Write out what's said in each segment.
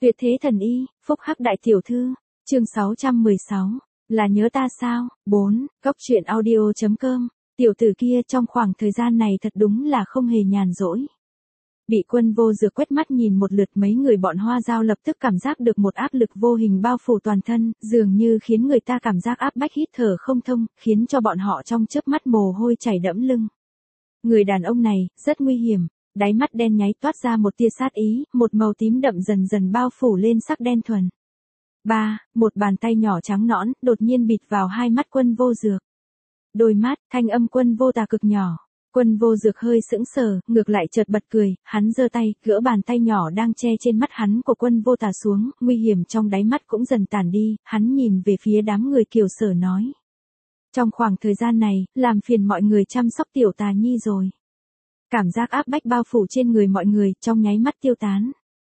Tuyệt thế thần y, phúc hắc đại tiểu thư, chương 616, là nhớ ta sao? 4, Cốc truyện audio.com, tiểu tử kia trong khoảng thời gian này thật đúng là không hề nhàn rỗi. Bị Quân Vô Dược quét mắt nhìn một lượt, mấy người bọn Hoa Dao lập tức cảm giác được một áp lực vô hình bao phủ toàn thân, dường như khiến người ta cảm giác áp bách hít thở không thông, khiến cho bọn họ trong chớp mắt mồ hôi chảy đẫm lưng. Người đàn ông này, rất nguy hiểm, đáy mắt đen nháy toát ra một tia sát ý, một màu tím đậm dần dần bao phủ lên sắc đen thuần. Một bàn tay nhỏ trắng nõn, đột nhiên bịt vào hai mắt Quân Vô Dược. Đôi mắt, thanh âm Quân Vô Tà cực nhỏ. Quân Vô Dược hơi sững sờ, ngược lại chợt bật cười, hắn giơ tay, gỡ bàn tay nhỏ đang che trên mắt hắn của Quân Vô Tà xuống, nguy hiểm trong đáy mắt cũng dần tản đi, hắn nhìn về phía đám người Kiều Sở nói. Trong khoảng thời gian này, làm phiền mọi người chăm sóc tiểu Tà Nhi rồi. Cảm giác áp bách bao phủ trên người mọi người, trong nháy mắt tiêu tán.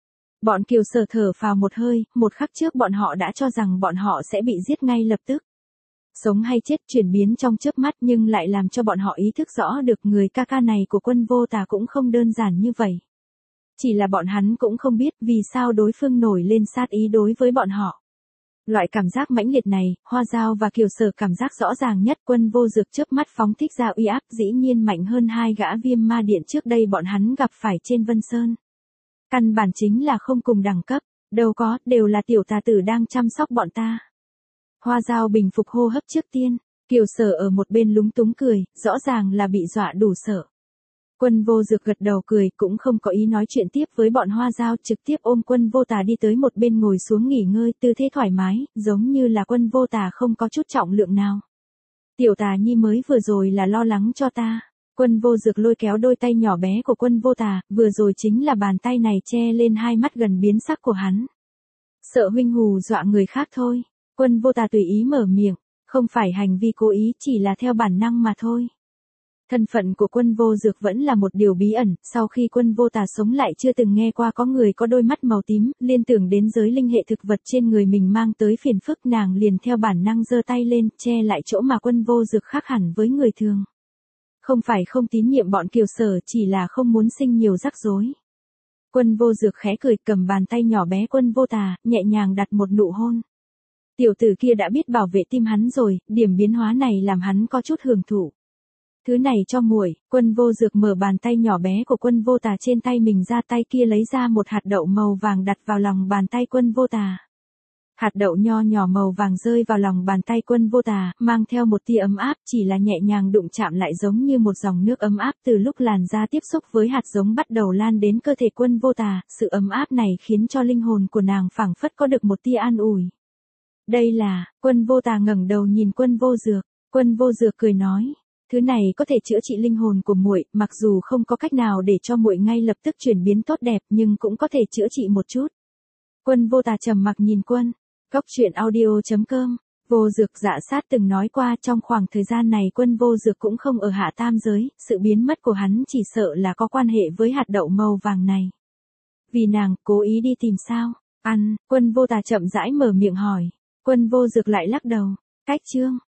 Bọn Kiều Sở thở phào một hơi, một khắc trước bọn họ đã cho rằng bọn họ sẽ bị giết ngay lập tức. Sống hay chết chuyển biến trong chớp mắt, nhưng lại làm cho bọn họ ý thức rõ được người ca ca này của Quân Vô Tà cũng không đơn giản như vậy. Chỉ là bọn hắn cũng không biết vì sao đối phương nổi lên sát ý đối với bọn họ. Loại cảm giác mãnh liệt này, Hoa Dao và Kiều Sở cảm giác rõ ràng nhất. Quân Vô Dược chớp mắt phóng thích ra uy áp dĩ nhiên mạnh hơn hai gã Viêm Ma Điện trước đây bọn hắn gặp phải trên Vân Sơn. Căn bản chính là không cùng đẳng cấp, đâu có, đều là tiểu tà tử đang chăm sóc bọn ta. Hoa Dao bình phục hô hấp trước tiên, Kiều Sở ở một bên lúng túng cười, rõ ràng là bị dọa đủ sợ. Quân Vô Dược gật đầu cười, cũng không có ý nói chuyện tiếp với bọn Hoa Dao, trực tiếp ôm Quân Vô Tà đi tới một bên ngồi xuống nghỉ ngơi, tư thế thoải mái, giống như là Quân Vô Tà không có chút trọng lượng nào. Tiểu Tà Nhi mới vừa rồi là lo lắng cho ta. Quân Vô Dược lôi kéo đôi tay nhỏ bé của Quân Vô Tà, vừa rồi chính là bàn tay này che lên hai mắt gần biến sắc của hắn. Sợ huynh hù dọa người khác thôi. Quân Vô Tà tùy ý mở miệng, không phải hành vi cố ý, chỉ là theo bản năng mà thôi. Thân phận của Quân Vô Dược vẫn là một điều bí ẩn, sau khi Quân Vô Tà sống lại chưa từng nghe qua có người có đôi mắt màu tím, liên tưởng đến giới linh hệ thực vật trên người mình mang tới phiền phức, nàng liền theo bản năng giơ tay lên, che lại chỗ mà Quân Vô Dược khác hẳn với người thường. Không phải không tín nhiệm bọn Kiều Sở, chỉ là không muốn sinh nhiều rắc rối. Quân Vô Dược khẽ cười, cầm bàn tay nhỏ bé Quân Vô Tà, nhẹ nhàng đặt một nụ hôn. Tiểu tử kia đã biết bảo vệ tim hắn rồi, điểm biến hóa này làm hắn có chút hưởng thụ. Thứ này cho muội. Quân Vô Dược mở bàn tay nhỏ bé của Quân Vô Tà trên tay mình ra, tay kia lấy ra một hạt đậu màu vàng đặt vào lòng bàn tay Quân Vô Tà. Hạt đậu nho nhỏ màu vàng rơi vào lòng bàn tay Quân Vô Tà, mang theo một tia ấm áp, chỉ là nhẹ nhàng đụng chạm lại giống như một dòng nước ấm áp, từ lúc làn da tiếp xúc với hạt giống bắt đầu lan đến cơ thể Quân Vô Tà, sự ấm áp này khiến cho linh hồn của nàng phảng phất có được một tia an ủi. Đây là, Quân Vô Tà ngẩng đầu nhìn Quân Vô Dược, Quân Vô Dược cười nói, thứ này có thể chữa trị linh hồn của muội, mặc dù không có cách nào để cho muội ngay lập tức chuyển biến tốt đẹp, nhưng cũng có thể chữa trị một chút. Quân Vô Tà trầm mặc nhìn Cốc truyện audio.com, Vô Dược Dạ Sát từng nói qua trong khoảng thời gian này Quân Vô Dược cũng không ở hạ tam giới, sự biến mất của hắn chỉ sợ là có quan hệ với hạt đậu màu vàng này. Vì nàng cố ý đi tìm sao? Quân Vô Tà chậm rãi mở miệng hỏi. Quân Vô Dược lại lắc đầu. Cách chương